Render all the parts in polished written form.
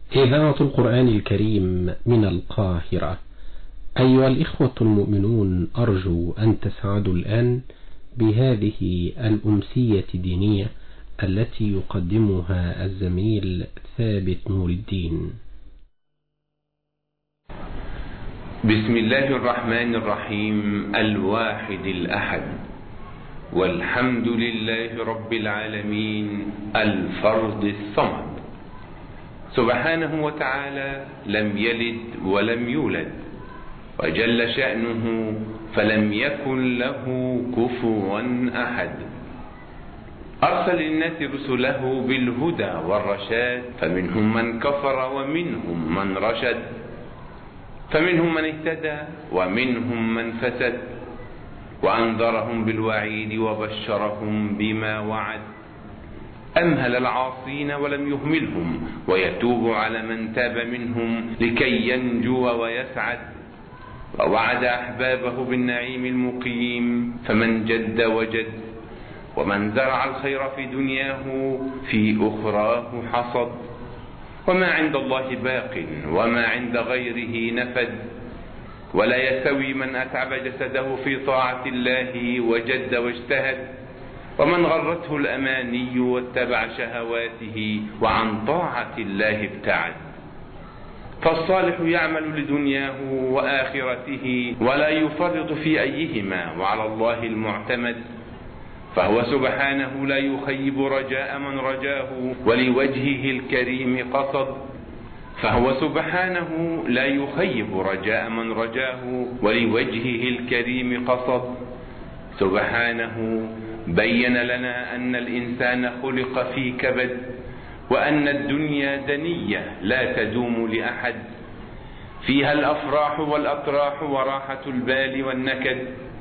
إذاعة القرآن الكريم من القاهرة. أيها الإخوة المؤمنون، أرجو أن تسعدوا الآن بهذه الأمسية الدينية التي يقدمها الزميل ثابت نور الدين. بسم الله الرحمن الرحيم. الواحد الأحد، والحمد لله رب العالمين، الفرد الصمد، سبحانه وتعالى لم يلد ولم يولد، وجل شأنه فلم يكن له كفوا أحد. أرسل للناس رسله بالهدى والرشاد، فمنهم من كفر ومنهم من رشد، فمنهم من اهتدى ومنهم من فسد، وأنذرهم بالوعيد وبشرهم بما وعد. أمهل العاصين ولم يهملهم، ويتوب على من تاب منهم لكي ينجو ويسعد. ووعد أحبابه بالنعيم المقيم، فمن جد وجد، ومن زرع الخير في دنياه في أخراه حصد. وما عند الله باق، وما عند غيره نفد. ولا يستوي من أتعب جسده في طاعة الله وجد واجتهد، ومن غرته الأماني واتبع شهواته وعن طاعة الله ابتعد. فالصالح يعمل لدنياه وآخرته، ولا يفرط في أيهما، وعلى الله المعتمد. فهو سبحانه لا يخيب رجاء من رجاه، ولوجهه الكريم قصد. فهو سبحانه لا يخيب رجاء من رجاه، ولوجهه الكريم قصد. سبحانه بين لنا أن الإنسان خلق في كبد، وأن الدنيا دنية لا تدوم لأحد، فيها الأفراح والأطراح وراحة البال والنكد.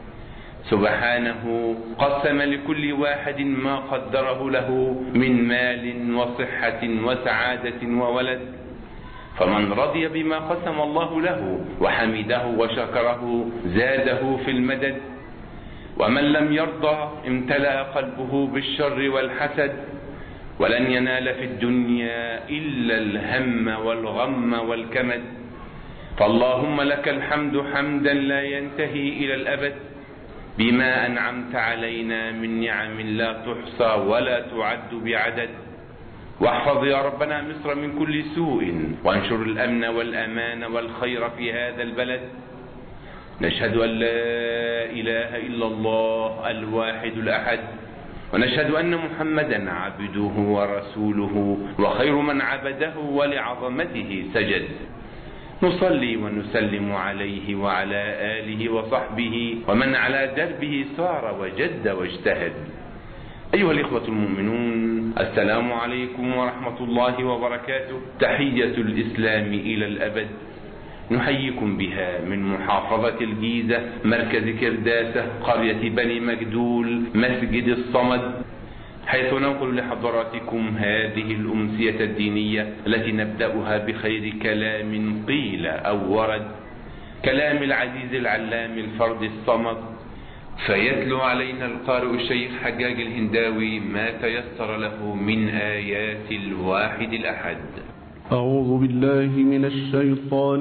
سبحانه قسم لكل واحد ما قدره له من مال وصحة وسعادة وولد، فمن رضي بما قسم الله له وحمده وشكره زاده في المدد، ومن لم يرضى امتلأ قلبه بالشر والحسد، ولن ينال في الدنيا إلا الهم والغم والكمد. فاللهم لك الحمد حمدا لا ينتهي إلى الأبد، بما أنعمت علينا من نعم لا تحصى ولا تعد بعدد. واحفظ يا ربنا مصر من كل سوء، وانشر الأمن والأمان والخير في هذا البلد. نشهد أن لا إله إلا الله الواحد الأحد، ونشهد أن محمدا عبده ورسوله، وخير من عبده ولعظمته سجد. نصلي ونسلم عليه وعلى آله وصحبه ومن على دربه سار وجد واجتهد. أيها الإخوة المؤمنون، السلام عليكم ورحمة الله وبركاته. تحية الإسلام إلى الأبد نحييكم بها من محافظة الجيزة، مركز كرداسة، قرية بني مجدول، مسجد الصمد، حيث ننقل لحضراتكم هذه الأمسية الدينية التي نبدأها بخير كلام قيل أو ورد، كلام العزيز العلام الفرد الصمد. فيتلو علينا القارئ الشيخ حجاج الهنداوي ما تيسر له من آيات الواحد الأحد. أعوذ بالله من الشيطان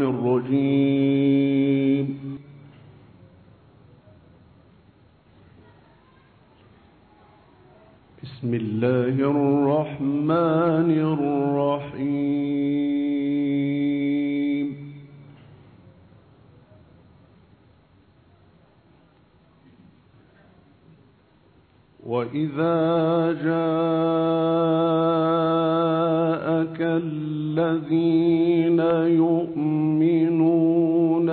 الرجيم. بسم الله الرحمن الرحيم. وإذا جاءك الذين يؤمنون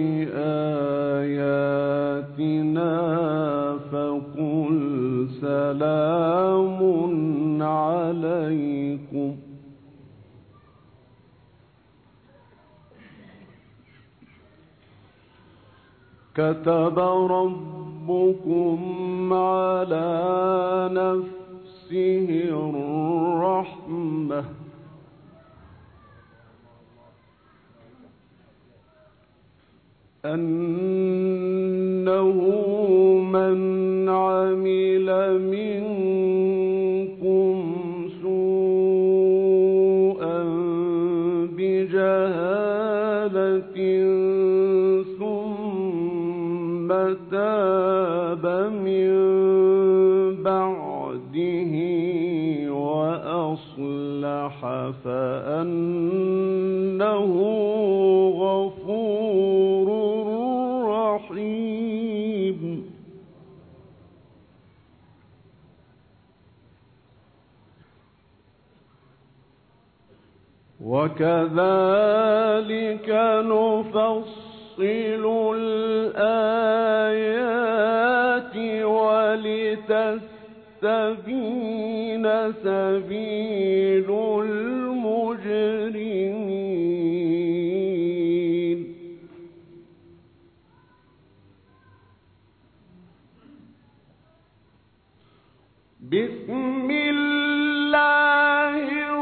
بآياتنا فقل سلام عليكم كتب ربكم على نفسه الرحمة أنه من عمل منكم سوءا بجهالة ثم تاب من بعده وأصلح فأنه غفور رحيم. وكذلك نفصل الآيات ولتستبين سبيل المجرمين. بسم الله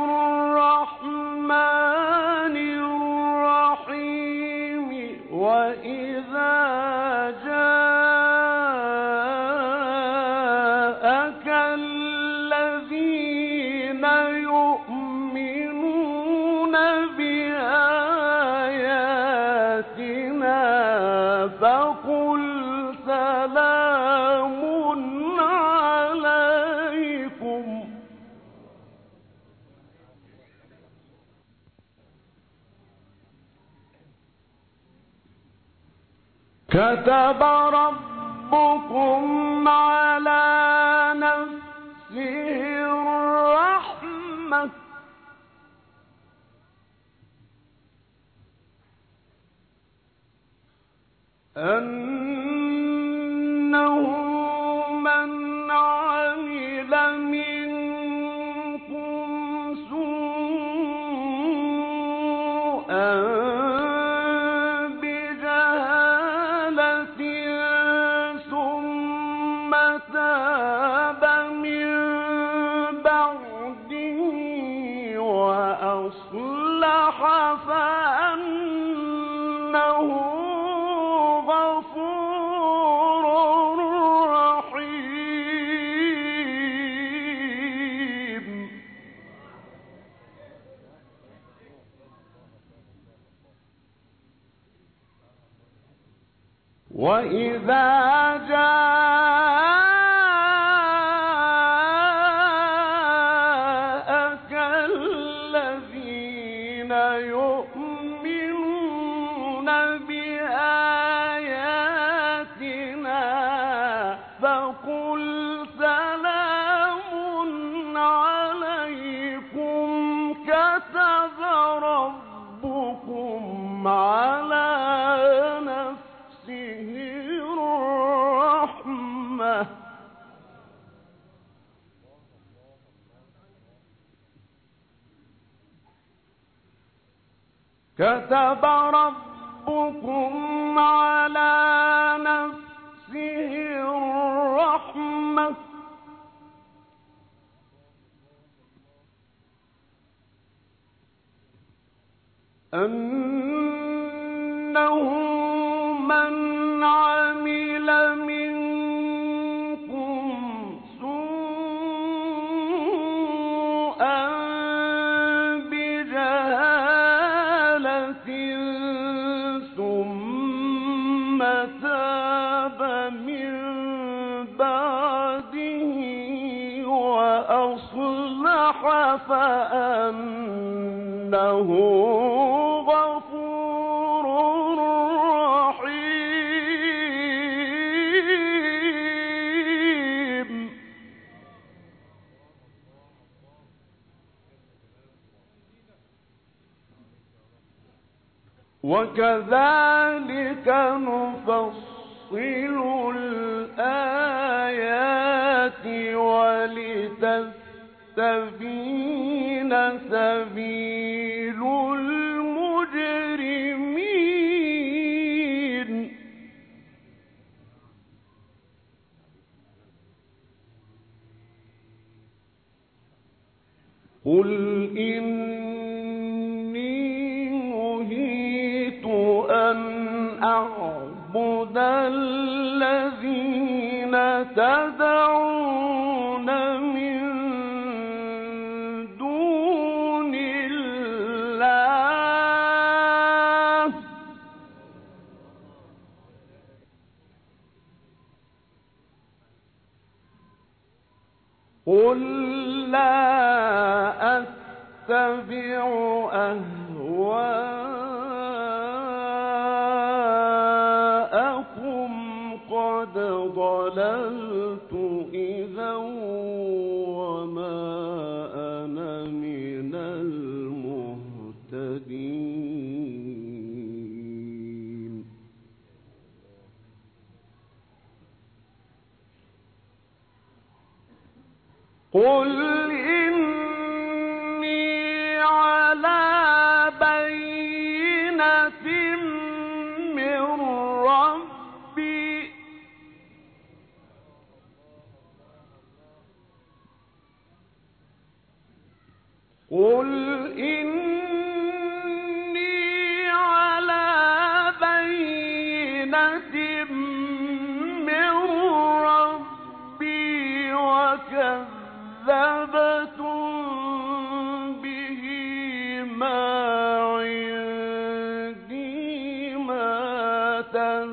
الرحمن الرحيم. وإذا جاءك الذين يؤمنون بآياتنا فقل سلام عليكم كتب ربكم على نفسه الرحمة أنه من عمل منكم سوءا بجهالة ثم تاب من بعده وأصلح فأنه غفور رحيم. وإذا جاءك الذين يؤمنون بآياتنا فقل سلام عليكم كتب ربكم على نفسه الرحمة كتب ربكم على نفسه الرحمة أنه من عمل منكم سوءا بجهالة ثم تاب من بعده وأصلح فأنه غفور رحيم. وكذلك نفصل الآيات ولتستبين سبيل المجرمين. قل إني نهيت أن أعبد الذين تدعون من دون الله قل لا أتبع أهواءكم قد ضللت إذا وما أنا من المهتدين. قل إني على بينة من ربي قل إني على بينة من ربي وكذبتم به ما عندي ما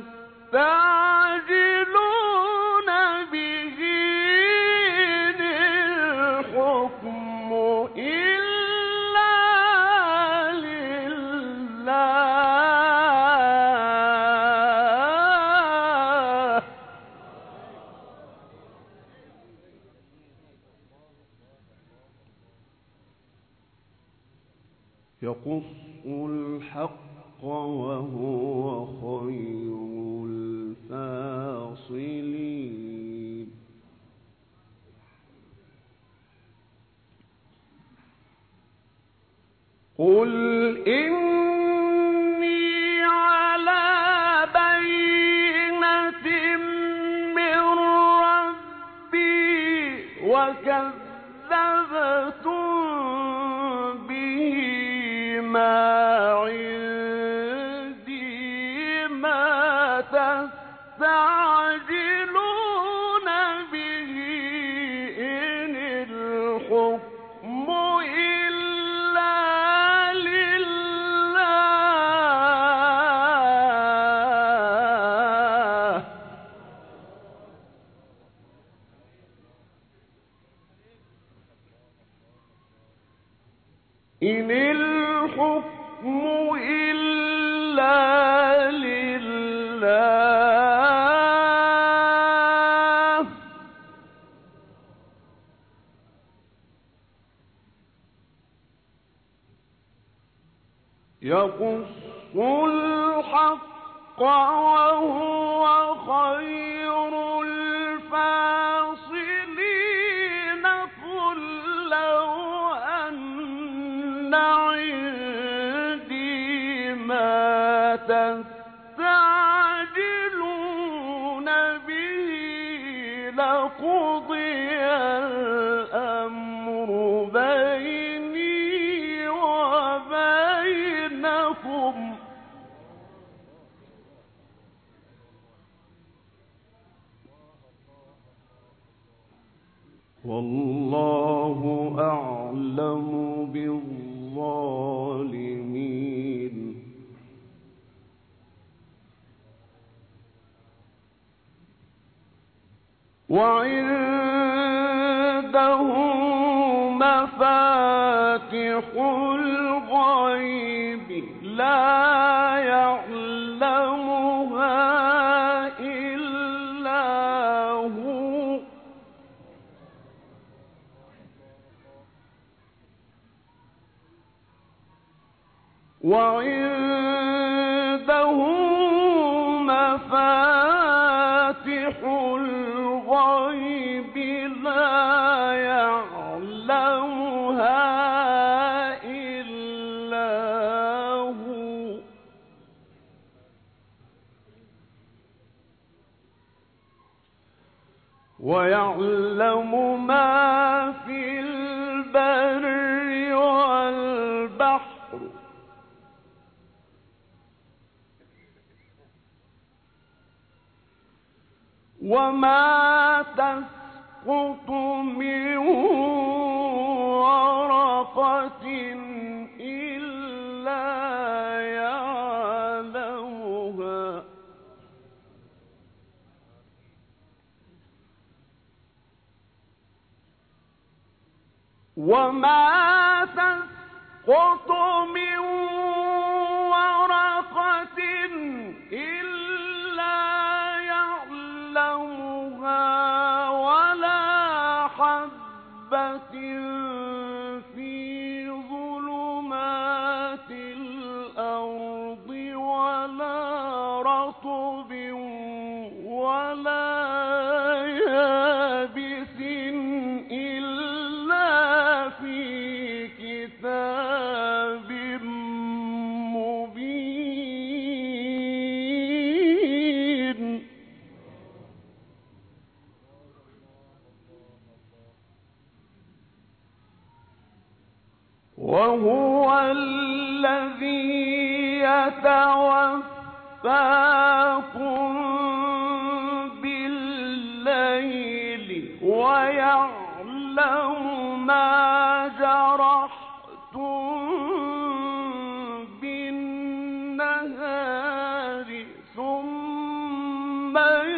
تستعجلون به إن الحكم إلا لله يقص الحق وهو خير الفاصلين. قل إني على بينة من ربي وكذبتم به ما عندي ما تستعجلون به إن الحكم إلا لله إن الحكم إلا لله يقص الحق وهو خير الفاصلين. قل لو أن عندي ما تستعجلون به لقضي الأمر بيني وبينكم والله أعلم بالظالمين. وعنده مفاتح الغيب لا يعلمها إلا هو وعنده مفاتح الغيب لا يعلمها إلا هو ويعلم ما في البر والبحر وما تسقط من ورقة إلا يعلمها وما تسقط من ورقة إلا يعلمها ولا حبة في ظلمات الأرض ولا رطب ولا يابس إلا في كتاب مبين. وهو الذي يتوفاكم بالليل ويعلم ما جرحتم بالنهار ثم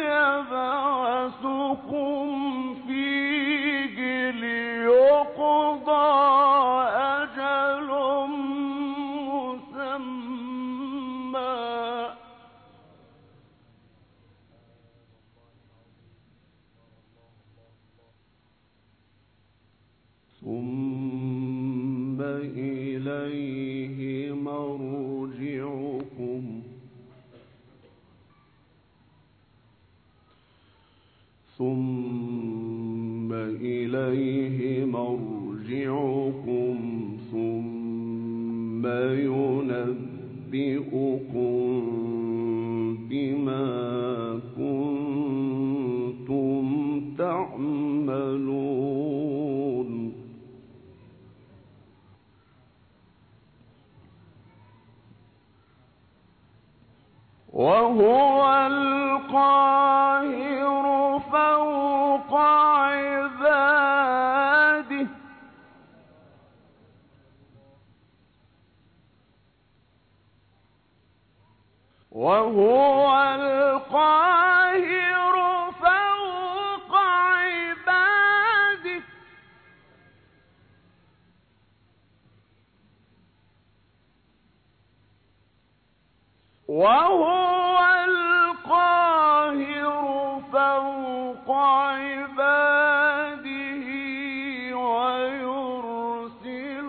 يبعثكم فيه ليقضى أجل مسمى. ثم إليه مرجعكم ثم ينبئكم بما كنتم تعملون. وهو القاهر فوق عباده وهو القاهر فوق عباده وهو القاهر فوق عباده ويرسل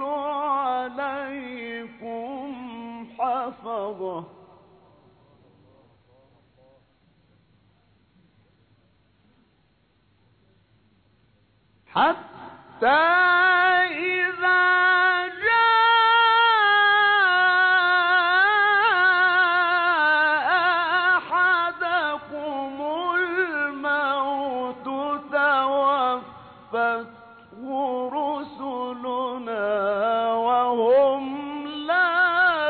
عليكم حفظة حتى إذا جاء أحدكم الموت توفته رسلنا وهم لا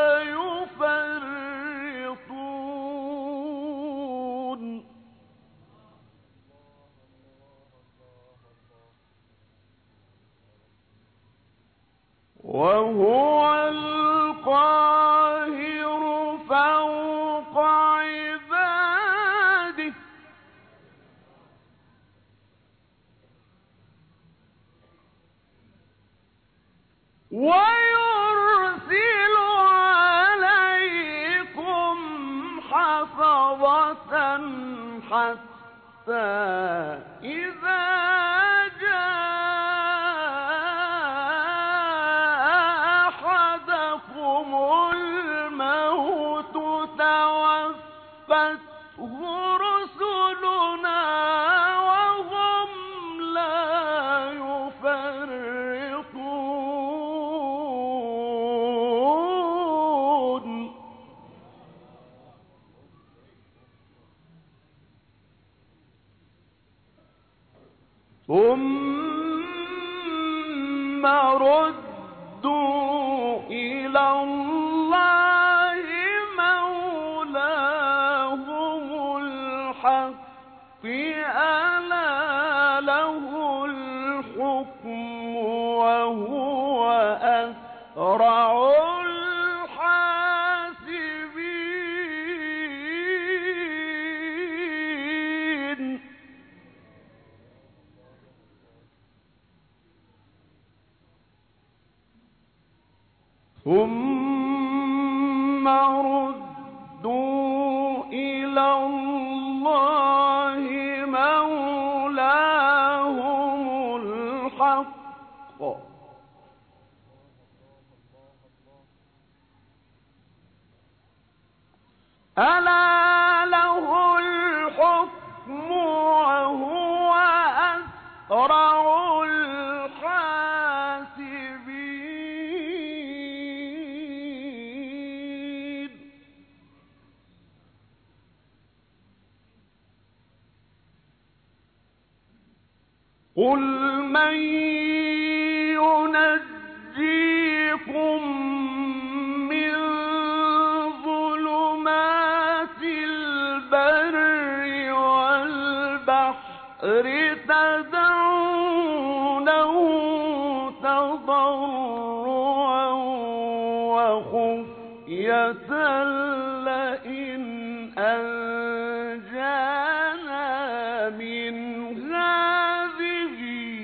يفرطون. وهو القاهر فوق عباده ويرسل عليكم حفظة حتى إذا الموت توفته رسلنا وهم لا يفرطون. ثم ردوا إلى الله مولاهم الحق ألا له الحكم وهو أسرع الحاسبين. ألا له الحكم وهو أسرع الحاسبين. قل من ينجيكم من ظلمات البر والبحر تدعونه تضرعا وخفية لئن أنجانا من هذه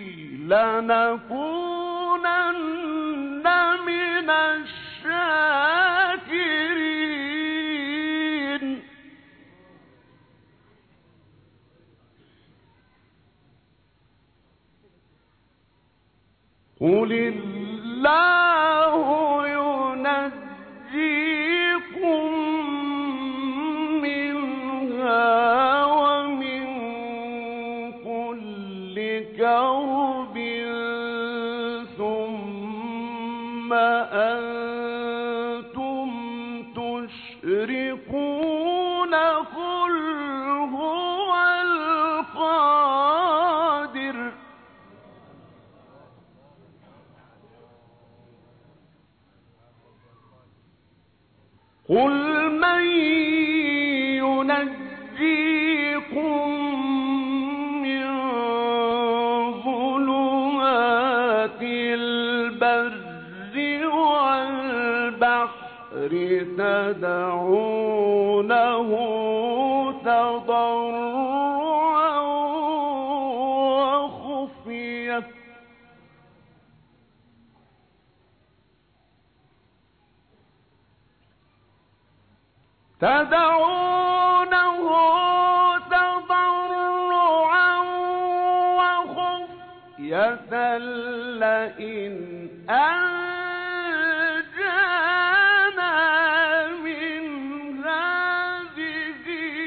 لنكونن من الشاكرين. قل الله ينجيكم منها ومن كل كرب ثم أنتم تشركون. قل هو القادر قل من ينجيكم من ظلمات البر والبحر تدعونه تضرعا وخفية لئن أنجانا من هذه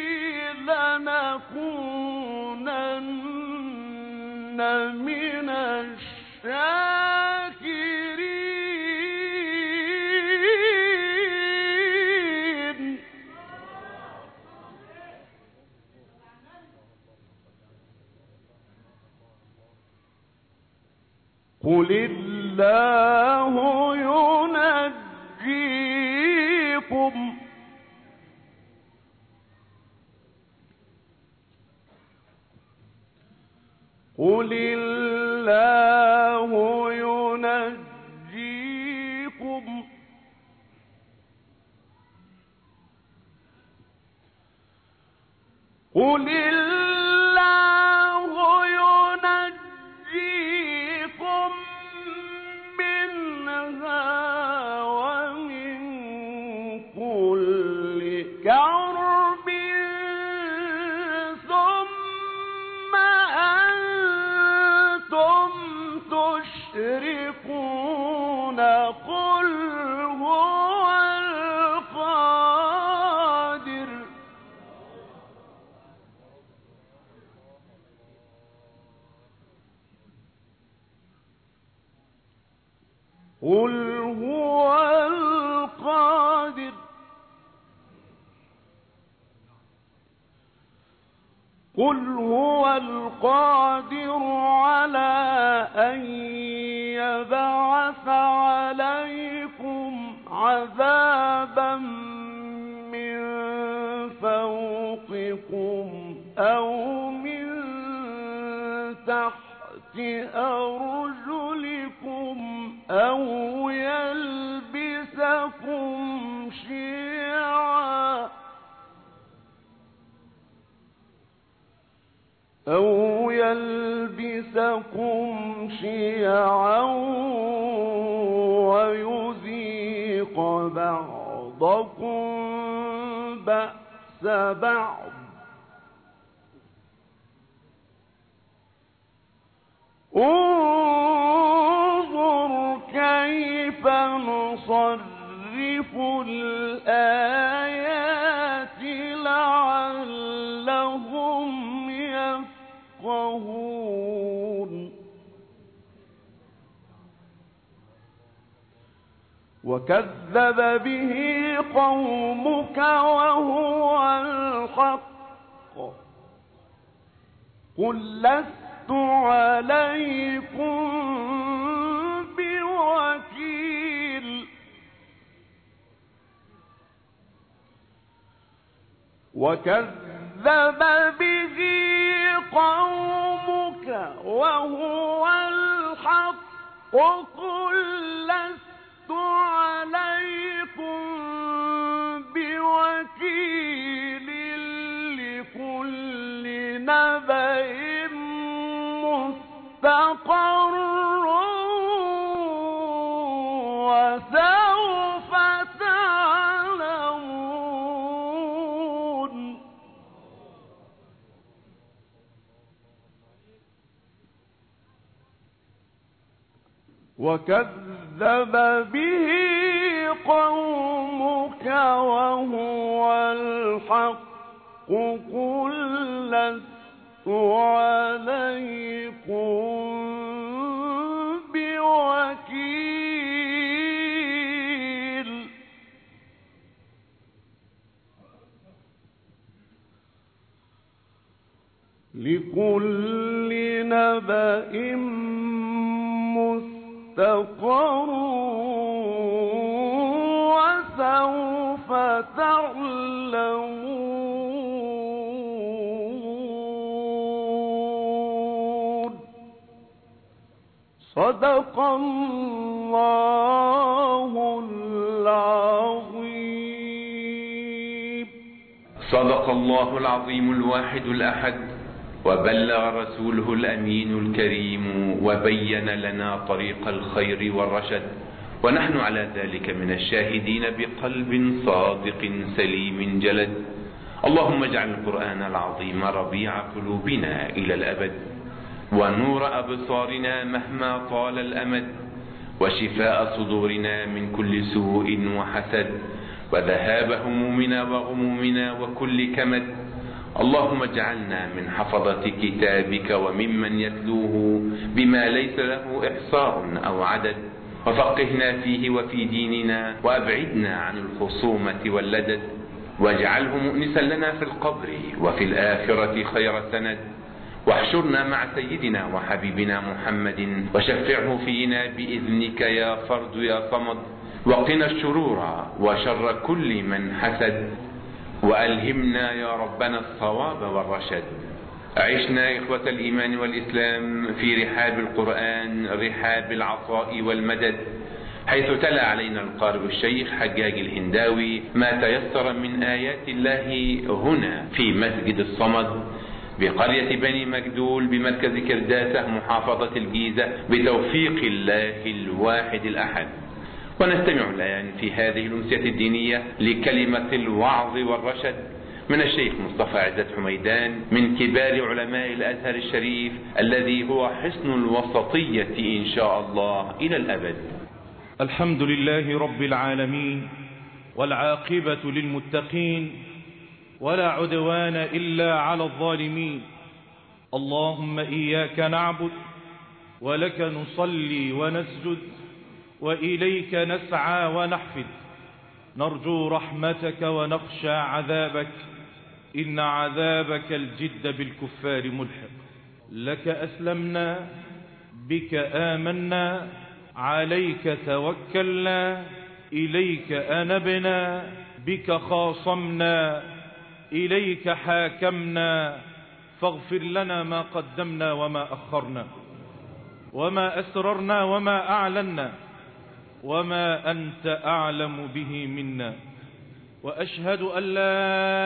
لنكونن من الشاكرين. قل الله ينجيكم قل الله ينجيكم قل الله ينجيكم منها ومن كل كرب ثم أنتم تشركون. قل هو القادر قل هو القادر قل هو القادر على أن يبعث عليكم عذابا من فوقكم أو من تحت أرجلكم أو يلبسكم شيعا ويذيق بعضكم بأس بعض. انظر كيف نصرف الآيات يفقهون وكذب به قومك وهو الحق قل لست عليكم بوكيل وكذب به قومك وهو الحق قل لست عليكم بوكيل لكل نبأ مستقر وسوف تعلمون وكذب به قومك وهو الحق قل لست عليكم بوكيل لكل نبأ مستقر وسوف تعلمون صدق الله العظيم. صدق الله العظيم الواحد الأحد، وبلغ رسوله الأمين الكريم، وبين لنا طريق الخير والرشد، ونحن على ذلك من الشاهدين بقلب صادق سليم جلد. اللهم اجعل القرآن العظيم ربيع قلوبنا إلى الأبد، ونور أبصارنا مهما طال الأمد، وشفاء صدورنا من كل سوء وحسد، وذهاب همومنا وغمومنا وكل كمد. اللهم اجعلنا من حفظة كتابك وممن يتلوه بما ليس له إحصاء أو عدد، وفقهنا فيه وفي ديننا، وأبعدنا عن الخصومة واللدد، واجعله مؤنسا لنا في القبر وفي الآخرة خير سند، واحشرنا مع سيدنا وحبيبنا محمد، وشفعه فينا بإذنك يا فرد يا صمد، وقنا الشرور وشر كل من حسد، وألهمنا يا ربنا الصواب والرشد. عشنا إخوة الإيمان والإسلام في رحاب القرآن، رحاب العطاء والمدد، حيث تلا علينا القارئ الشيخ حجاج الهنداوي ما تيسر من آيات الله هنا في مسجد الصمد بقرية بني مجدول بمركز كرداسة محافظة الجيزة بتوفيق الله الواحد الأحد. ونستمع الآن في هذه الأمسية الدينية لكلمة الوعظ والرشد من الشيخ مصطفى عزت حميدان من كبار علماء الأزهر الشريف، الذي هو حصن الوسطية إن شاء الله إلى الأبد. الحمد لله رب العالمين، والعاقبة للمتقين، ولا عدوان إلا على الظالمين. اللهم إياك نعبد ولك نصلي ونسجد، وإليك نسعى ونحفد، نرجو رحمتك ونخشى عذابك، إن عذابك الجد بالكفار ملحق. لك أسلمنا، بك آمنا، عليك توكلنا، إليك أنبنا، بك خاصمنا، إليك حاكمنا، فاغفر لنا ما قدمنا وما أخرنا، وما أسررنا وما أعلنا، وما أنت أعلم به منا. وأشهد أن لا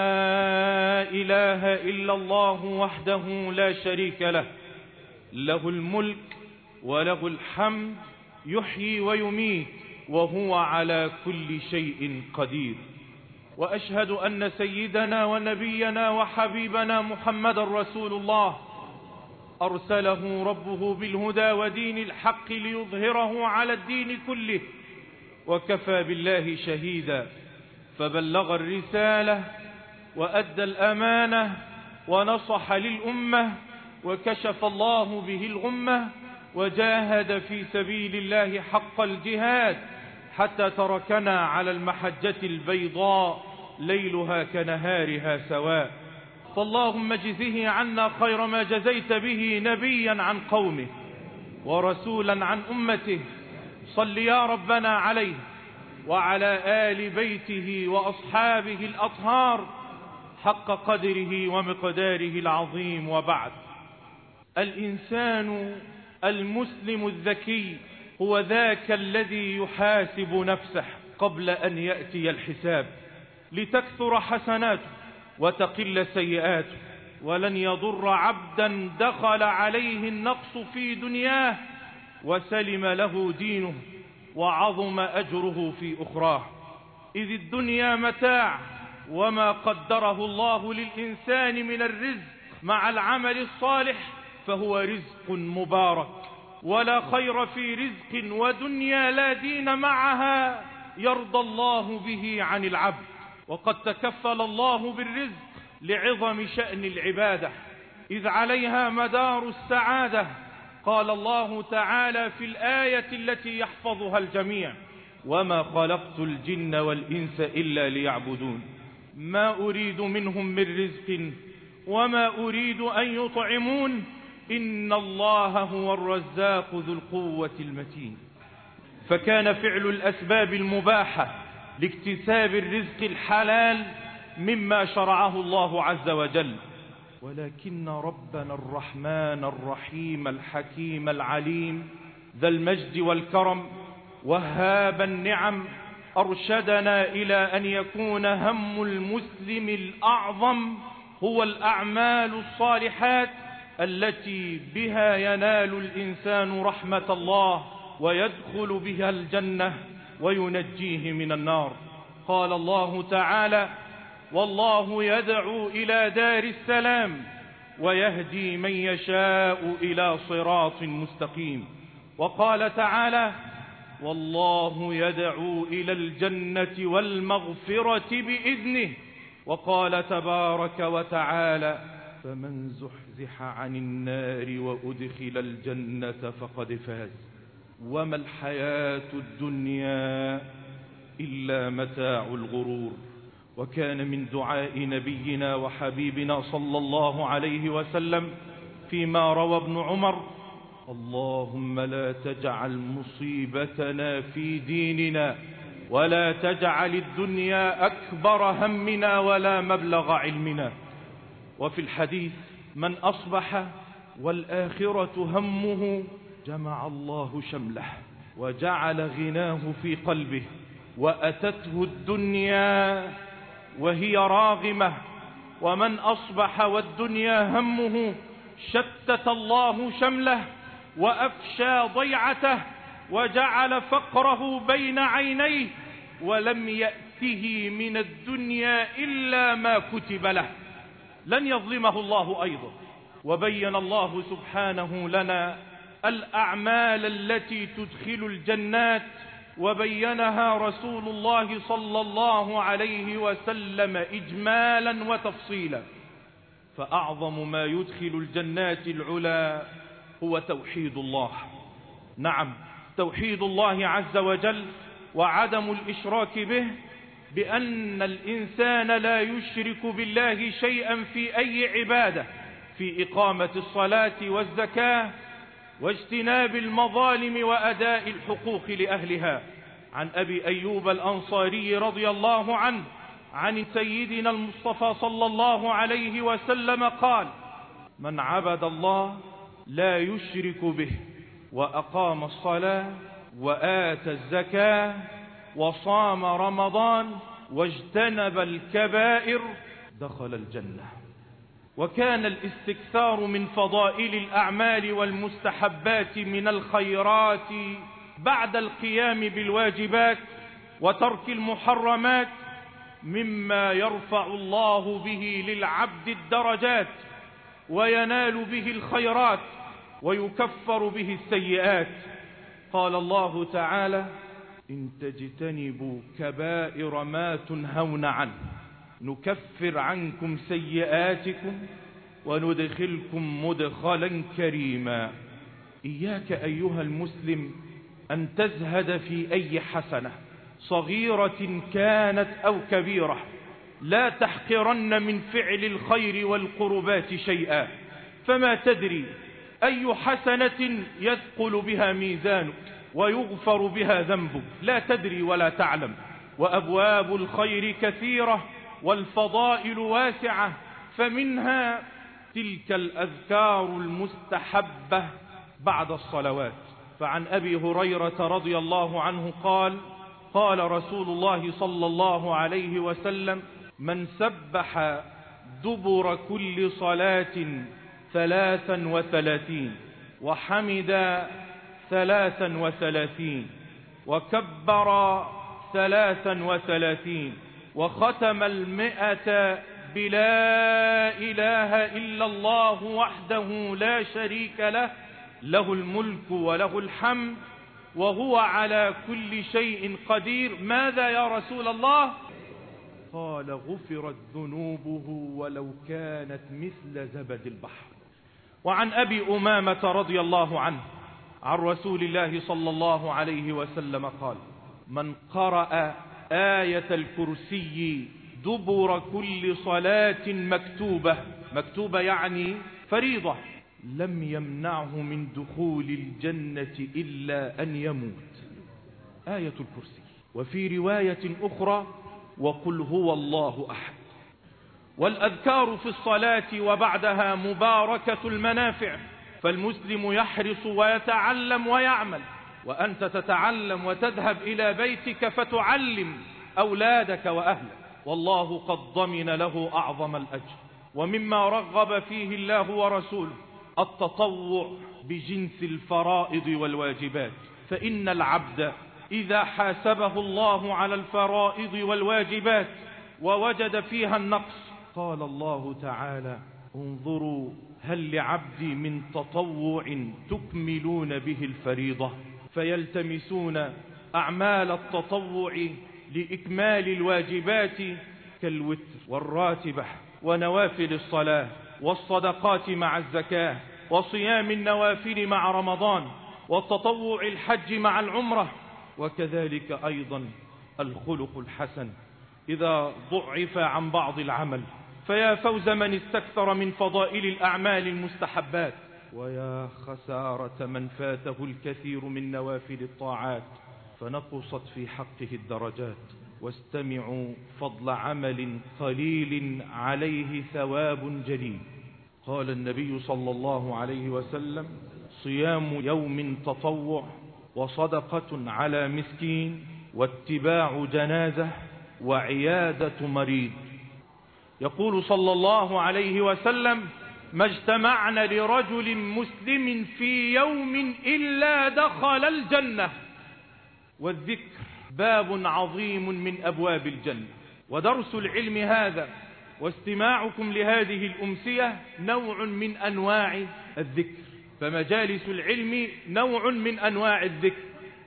إله إلا الله وحده لا شريك له، له الملك وله الحمد، يحيي ويميت، وهو على كل شيء قدير. وأشهد أن سيدنا ونبينا وحبيبنا محمد رسول الله، أرسله ربه بالهدى ودين الحق ليظهره على الدين كله، وكفى بالله شهيدا. فبلغ الرسالة وأدى الأمانة ونصح للأمة وكشف الله به الغمة وجاهد في سبيل الله حق الجهاد حتى تركنا على المحجة البيضاء ليلها كنهارها سواء. فاللهم اجزه عنا خير ما جزيت به نبيا عن قومه ورسولا عن أمته. صل يا ربنا عليه وعلى آل بيته وأصحابه الأطهار حق قدره ومقداره العظيم. وبعد، الإنسان المسلم الذكي هو ذاك الذي يحاسب نفسه قبل أن يأتي الحساب لتكثر حسناته وتقل سيئاته. ولن يضر عبدا دخل عليه النقص في دنياه وسلم له دينه وعظم أجره في أخراه. إذ الدنيا متاع، وما قدره الله للإنسان من الرزق مع العمل الصالح فهو رزق مبارك، ولا خير في رزق ودنيا لا دين معها يرضى الله به عن العبد. وقد تكفل الله بالرزق لعظم شأن العبادة، إذ عليها مدار السعادة. قال الله تعالى في الآية التي يحفظها الجميع: وما خلقت الجن والإنس إلا ليعبدون ما أريد منهم من رزق وما أريد أن يطعمون إن الله هو الرزاق ذو القوة المتين. فكان فعل الأسباب المباحة لاكتساب الرزق الحلال مما شرعه الله عز وجل، ولكن ربنا الرحمن الرحيم الحكيم العليم ذا المجد والكرم وهاب النعم أرشدنا إلى أن يكون هم المسلم الأعظم هو الأعمال الصالحات التي بها ينال الإنسان رحمة الله ويدخل بها الجنة وينجيه من النار. قال الله تعالى: والله يدعو إلى دار السلام ويهدي من يشاء إلى صراط مستقيم. وقال تعالى: والله يدعو إلى الجنة والمغفرة بإذنه. وقال تبارك وتعالى: فمن زحزح عن النار وأدخل الجنة فقد فاز وما الحياة الدنيا إلا متاع الغرور. وكان من دعاء نبينا وحبيبنا صلى الله عليه وسلم فيما روى ابن عمر: اللهم لا تجعل مصيبتنا في ديننا ولا تجعل الدنيا أكبر همنا ولا مبلغ علمنا. وفي الحديث: من أصبح والآخرة همه جمع الله شمله وجعل غناه في قلبه وأتته الدنيا وهي راغمة. ومن أصبح والدنيا همه شتت الله شمله وأفشى ضيعته وجعل فقره بين عينيه ولم يأته من الدنيا إلا ما كتب له. لن يظلمه الله أيضا. وبين الله سبحانه لنا الأعمال التي تدخل الجنات، وبينها رسول الله صلى الله عليه وسلم إجمالا وتفصيلا. فأعظم ما يدخل الجنات العلا هو توحيد الله. نعم، توحيد الله عز وجل وعدم الإشراك به، بأن الإنسان لا يشرك بالله شيئا في أي عبادة، في إقامة الصلاة والزكاة واجتناب المظالم وأداء الحقوق لأهلها. عن أبي أيوب الأنصاري رضي الله عنه عن سيدنا المصطفى صلى الله عليه وسلم قال: من عبد الله لا يشرك به وأقام الصلاة وآتى الزكاة وصام رمضان واجتنب الكبائر دخل الجنة. وكان الاستكثار من فضائل الأعمال والمستحبات من الخيرات بعد القيام بالواجبات وترك المحرمات مما يرفع الله به للعبد الدرجات وينال به الخيرات ويكفر به السيئات. قال الله تعالى: إن تجتنبوا كبائر ما تنهون عنه نكفر عنكم سيئاتكم وندخلكم مدخلا كريما. إياك أيها المسلم أن تزهد في أي حسنة صغيرة كانت أو كبيرة، لا تحقرن من فعل الخير والقربات شيئا، فما تدري أي حسنة يثقل بها ميزانك ويغفر بها ذنبك، لا تدري ولا تعلم. وأبواب الخير كثيرة والفضائل واسعة، فمنها تلك الأذكار المستحبة بعد الصلوات. فعن أبي هريرة رضي الله عنه قال: قال رسول الله صلى الله عليه وسلم: من سبح دبر كل صلاة 33 وحمد 33 وكبر 33 وختم 100 بلا إله إلا الله وحده لا شريك له، له الملك وله الحمد وهو على كل شيء قدير. ماذا يا رسول الله؟ قال: غفرت ذنوبه ولو كانت مثل زبد البحر. وعن أبي أمامة رضي الله عنه عن رسول الله صلى الله عليه وسلم قال: من قرأ آية الكرسي دبر كل صلاة مكتوبة يعني فريضة، لم يمنعه من دخول الجنة إلا أن يموت. آية الكرسي. وفي رواية أخرى: وقل هو الله أحد. والأذكار في الصلاة وبعدها مباركة المنافع، فالمسلم يحرص ويتعلم ويعمل. وأنت تتعلم وتذهب إلى بيتك فتعلم أولادك وأهلك، والله قد ضمن له أعظم الأجر. ومما رغب فيه الله ورسوله التطوع بجنس الفرائض والواجبات، فإن العبد إذا حاسبه الله على الفرائض والواجبات ووجد فيها النقص، قال الله تعالى: انظروا هل لعبدي من تطوع تكملون به الفريضة، فيلتمسون أعمال التطوع لإكمال الواجبات كالوتر والراتبة ونوافل الصلاة والصدقات مع الزكاة وصيام النوافل مع رمضان والتطوع الحج مع العمرة، وكذلك أيضا الخلق الحسن إذا ضعف عن بعض العمل. فيا فوز من استكثر من فضائل الأعمال المستحبات، ويا خسارة من فاته الكثير من نوافل الطاعات فنقصت في حقه الدرجات. واستمعوا فضل عمل قليل عليه ثواب جليل. قال النبي صلى الله عليه وسلم: صيام يوم تطوع وصدقة على مسكين واتباع جنازة وعيادة مريض. يقول صلى الله عليه وسلم: ما اجتمعنا لرجل مسلم في يوم إلا دخل الجنة. والذكر باب عظيم من أبواب الجنة. ودرس العلم هذا واستماعكم لهذه الأمسية نوع من أنواع الذكر، فمجالس العلم نوع من أنواع الذكر.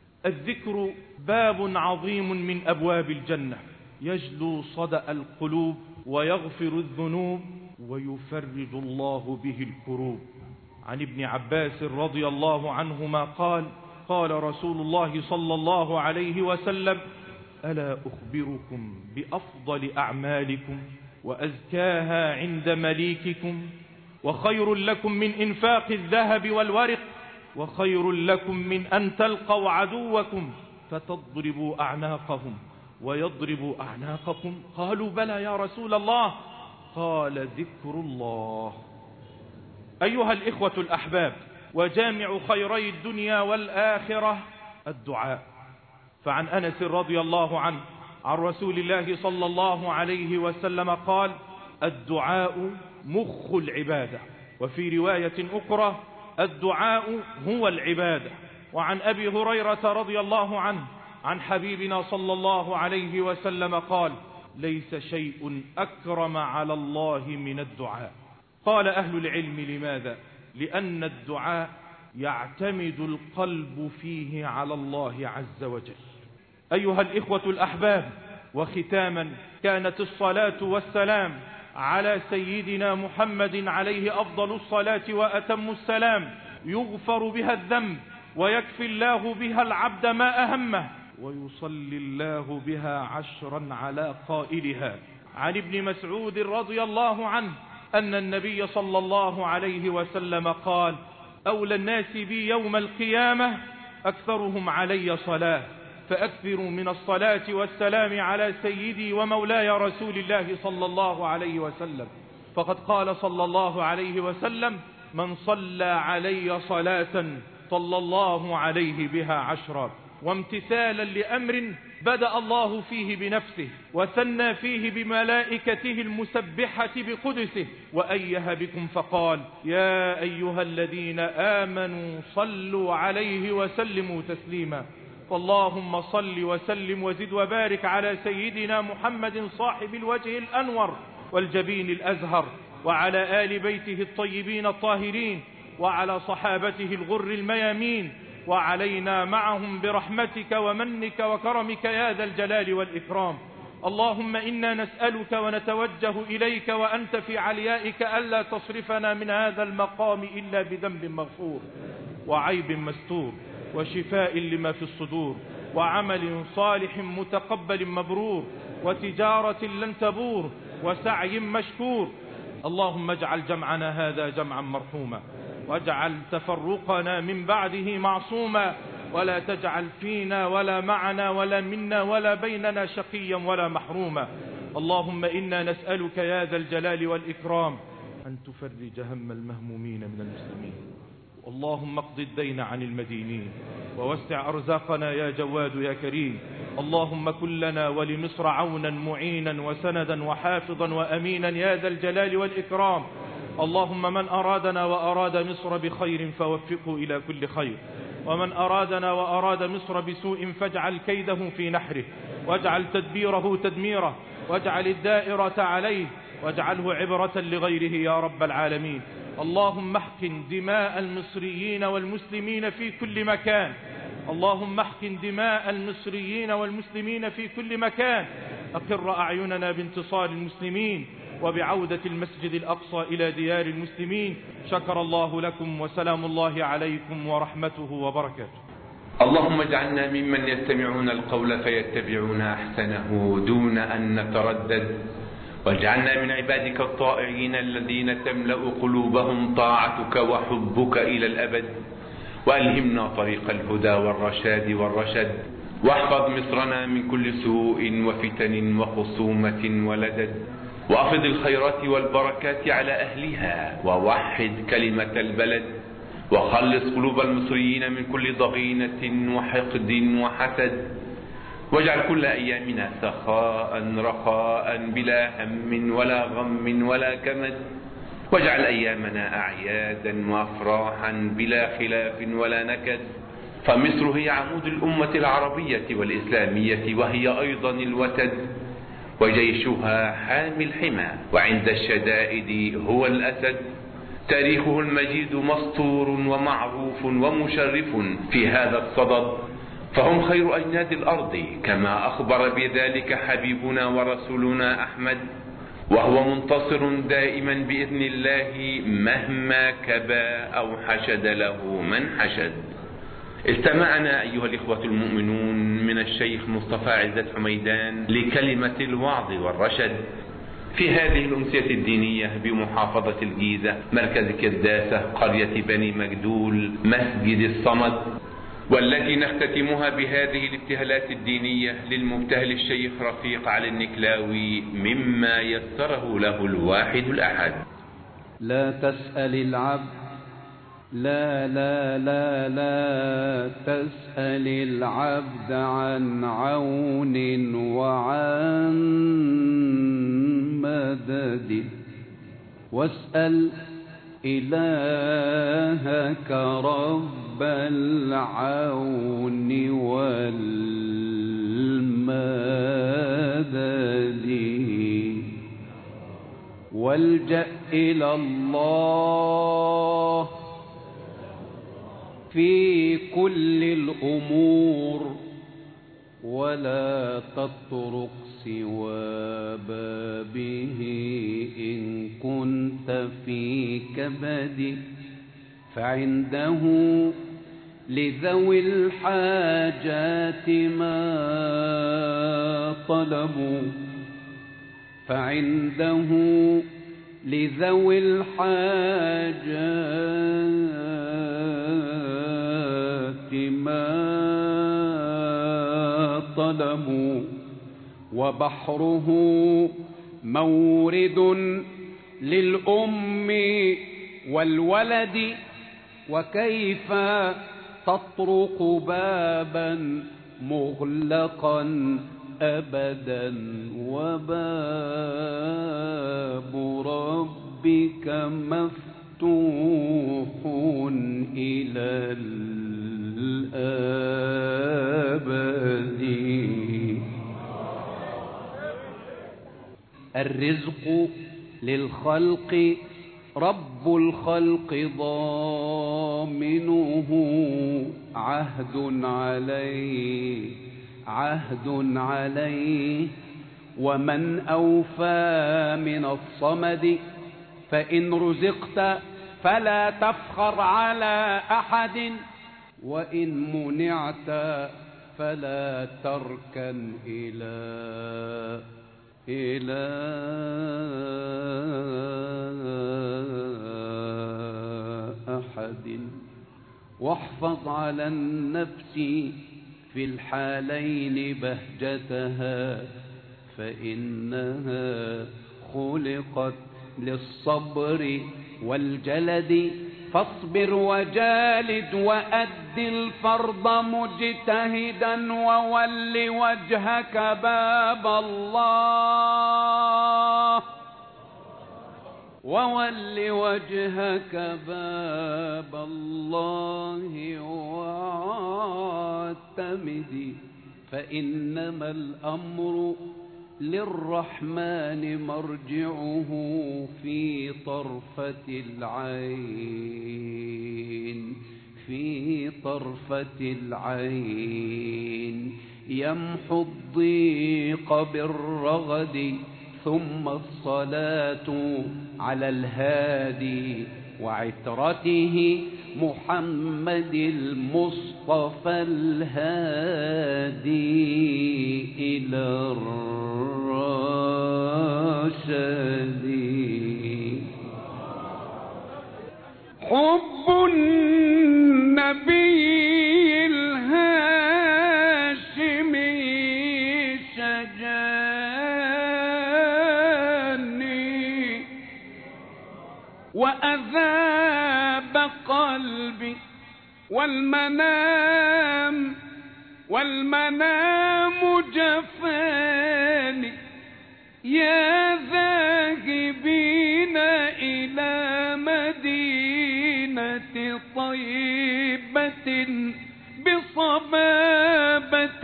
الذكر باب عظيم من أبواب الجنة، يجلو صدأ القلوب ويغفر الذنوب ويفرج الله به الكروب. عن ابن عباس رضي الله عنهما قال: قال رسول الله صلى الله عليه وسلم: ألا أخبركم بأفضل أعمالكم وأزكاها عند مليككم، وخير لكم من إنفاق الذهب والورق، وخير لكم من أن تلقوا عدوكم فتضربوا أعناقهم ويضربوا أعناقكم؟ قالوا: بلى يا رسول الله. قال: ذكر الله. أيها الإخوة الأحباب، وجامع خيري الدنيا والآخرة الدعاء. فعن أنس رضي الله عنه عن رسول الله صلى الله عليه وسلم قال: الدعاء مخ العبادة. وفي رواية أخرى: الدعاء هو العبادة. وعن أبي هريرة رضي الله عنه عن حبيبنا صلى الله عليه وسلم قال: ليس شيء أكرم على الله من الدعاء. قال أهل العلم: لماذا؟ لأن الدعاء يعتمد القلب فيه على الله عز وجل. أيها الإخوة الأحباب، وختاما، كانت الصلاة والسلام على سيدنا محمد عليه أفضل الصلاة وأتم السلام يغفر بها الذنب ويكفي الله بها العبد ما أهمه، ويصلي الله بها 10 على قائلها. عن ابن مسعود رضي الله عنه أن النبي صلى الله عليه وسلم قال: أولى الناس بي يوم القيامة أكثرهم علي صلاة، فأكثروا من الصلاة والسلام على سيدي ومولاي رسول الله صلى الله عليه وسلم. فقد قال صلى الله عليه وسلم: من صلى علي صلاة صلى الله عليه بها 10. وامتثالا لأمر بدأ الله فيه بنفسه وثنى فيه بملائكته المسبحة بقدسه وأيه بكم فقال: يا أيها الذين آمنوا صلوا عليه وسلموا تسليما. فاللهم صل وسلم وزد وبارك على سيدنا محمد صاحب الوجه الأنور والجبين الأزهر، وعلى آل بيته الطيبين الطاهرين، وعلى صحابته الغر الميامين، وعلينا معهم برحمتك ومنك وكرمك يا ذا الجلال والإكرام. اللهم إنا نسألك ونتوجه إليك وأنت في عليائك ألا تصرفنا من هذا المقام إلا بذنب مغفور، وعيب مستور، وشفاء لما في الصدور، وعمل صالح متقبل مبرور، وتجارة لن تبور، وسعي مشكور. اللهم اجعل جمعنا هذا جمعا مرحوما، واجعل تفرقنا من بعده معصوما، ولا تجعل فينا ولا معنا ولا منا ولا بيننا شقيا ولا محروما. اللهم إنا نسألك يا ذا الجلال والإكرام أن تفرج هم المهمومين من المسلمين. اللهم اقض الدين عن المدينين، ووسع أرزاقنا يا جواد يا كريم. اللهم كن لنا ولمصر عونا معينا وسندا وحافظا وأمينا يا ذا الجلال والإكرام. اللهم من أرادنا وأراد مصر بخير فوفقه إلى كل خير، ومن أرادنا وأراد مصر بسوء فاجعل كيده في نحره، واجعل تدبيره تدميره، واجعل الدائرة عليه، واجعله عبرة لغيره يا رب العالمين. اللهم احقن دماء المصريين والمسلمين في كل مكان. اللهم احقن دماء المصريين والمسلمين في كل مكان. أقر أعيننا بانتصار المسلمين وبعودة المسجد الأقصى إلى ديار المسلمين. شكر الله لكم، وسلام الله عليكم ورحمته وبركاته. اللهم اجعلنا ممن يستمعون القول فيتبعون أحسنه دون أن نتردد، واجعلنا من عبادك الطائعين الذين تملأ قلوبهم طاعتك وحبك إلى الأبد، وألهمنا طريق الهدى والرشاد والرشد، واحفظ مصرنا من كل سوء وفتن وخصومة ولدد، وأفض الخيرات والبركات على أهلها، ووحد كلمة البلد، وخلص قلوب المصريين من كل ضغينة وحقد وحسد، واجعل كل أيامنا سخاء رخاء بلا هم ولا غم ولا كمد، واجعل أيامنا أعيادا وأفراحا بلا خلاف ولا نكد. فمصر هي عمود الأمة العربية والإسلامية، وهي أيضا الوتد، وجيشها حامي الحمى، وعند الشدائد هو الأسد. تاريخه المجيد مسطور ومعروف ومشرف في هذا الصدد، فهم خير أجناد الأرض كما أخبر بذلك حبيبنا ورسولنا أحمد، وهو منتصر دائما بإذن الله مهما كبى أو حشد له من حشد. استمعنا أيها الإخوة المؤمنون من الشيخ مصطفى عزت حميدان لكلمة الوعظ والرشد في هذه الأمسية الدينية بمحافظة الجيزة، مركز كرداسة، قرية بني مجدول، مسجد الصمد، والتي نختتمها بهذه الابتهالات الدينية للمبتهل الشيخ رفيق علي النكلاوي مما يسره له الواحد الأحد. لا تسأل العبد، لا لا لا لا تسأل العبد عن عون وعن مدد، واسأل إلهك رب العون والمدد، والجأ إلى الله في كل الأمور، ولا تطرق سوى بابه رزقت في كبدي، فعنده لذوي الحاجات ما طلبوا، فعنده لذوي الحاجات ما طلبوا، وبحره مورد للأم والولد، وكيف تطرق بابا مغلقا أبدا، وباب ربك مفتوح إلى الأبد. الرزق للخلق رب الخلق ضامنه، عهد عليه عهد عليه، ومن أوفى من الصمد، فإن رزقت فلا تفخر على أحد، وإن منعت فلا تركن إلى أحد. واحفظ على النفس في الحالين بهجتها، فإنها خلقت للصبر والجلد، فاصبر وجالد وأد الفرض مجتهدا، وول وجهك باب الله، وول وجهك باب الله واعتمد، فإنما الأمر للرحمن مرجعه في طرفة العين، في طرفة العين، يمحو الضيق بالرغد، ثم الصلاة على الهادي وعترته محمد المصطفى الهادي إلى الرشد. حب النبي الهاشمي شجاني، وأذاب قلبي، والمنام جفاني، يا ذاهبين إلى مدينة طيبة بصبابة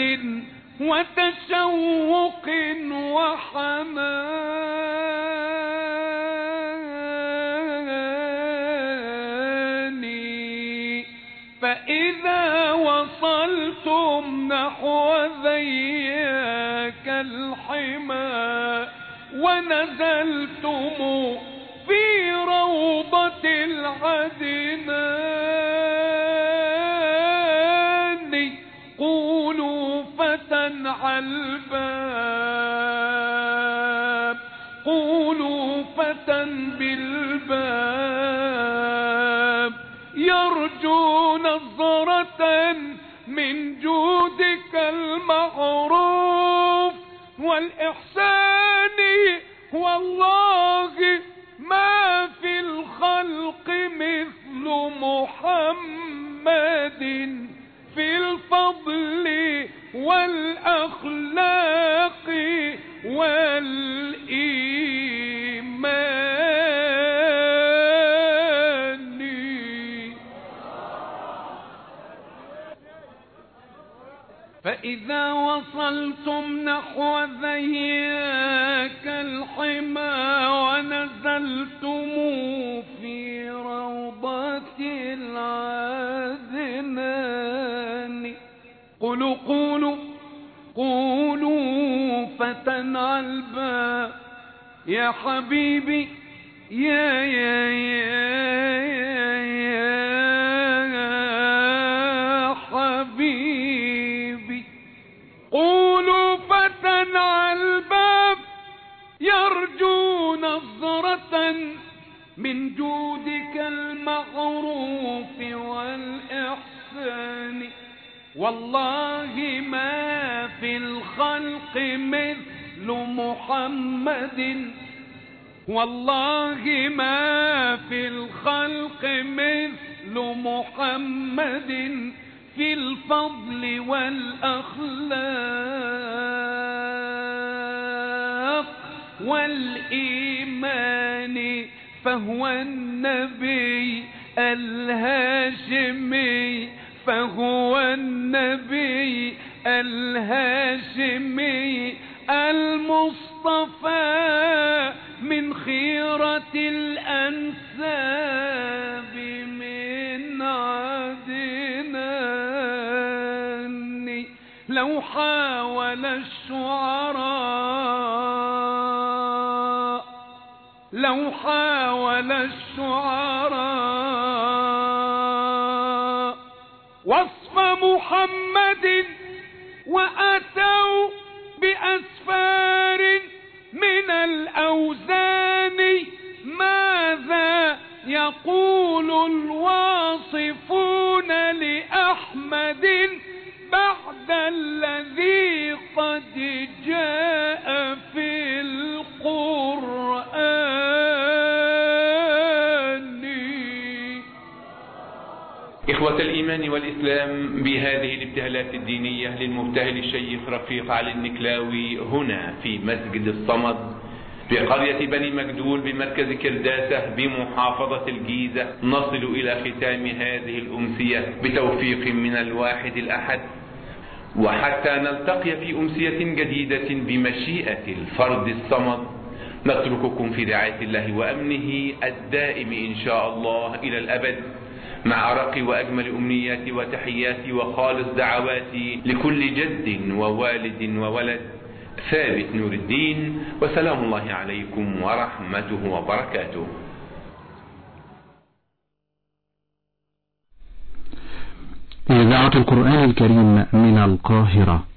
وتشوق وحنان، فإذا وصلتم نحو ذياك الحمى، ونزلتم في روضة العدنان، قولوا فتى على الباب، قولوا فتى بالباب، يرجو نظرة من جودك المعروف والإحسان، والله ما في الخلق مثل محمد في الفضل والأخلاق والإيمان. فإذا وصلتم نحو ذياك الحمى، ونزلتم في روضة العدنان، قولوا قولوا قولوا فتى على الباب، يا حبيبي يا حبيبي. قولوا فتى على الباب يرجو نظرة من جودك المعروف والإحسان. والله ما في الخلق مثل محمد، والله ما في الخلق مثل محمد في الفضل والأخلاق والإيمان. فهو النبي الهاشمي، فهو النبي الهاشمي المصطفى من خيرة الأنساب من عدنان. لو حاول الشعراء، لو حاول الشعراء وصف محمد وأتوا بأسفار من الأوزان، ماذا يقول الواصفون لأحمد بعد الذي قد جاء في القرآن؟ إخوة الإيمان والإسلام، بهذه الابتهالات الدينية للمبتهل الشيخ رفيق علي النكلاوي هنا في مسجد الصمد بقرية بني مجدول بمركز كرداسة بمحافظة الجيزة، نصل إلى ختام هذه الأمسية بتوفيق من الواحد الأحد. وحتى نلتقي في أمسية جديدة بمشيئة الفرد الصمد، نترككم في رعاية الله وأمنه الدائم إن شاء الله إلى الأبد، مع أرق وأجمل أمنياتي وتحياتي وخالص دعواتي لكل جد ووالد وولد، ثابت نور الدين، وسلام الله عليكم ورحمته وبركاته. إذاعة القرآن الكريم من القاهرة.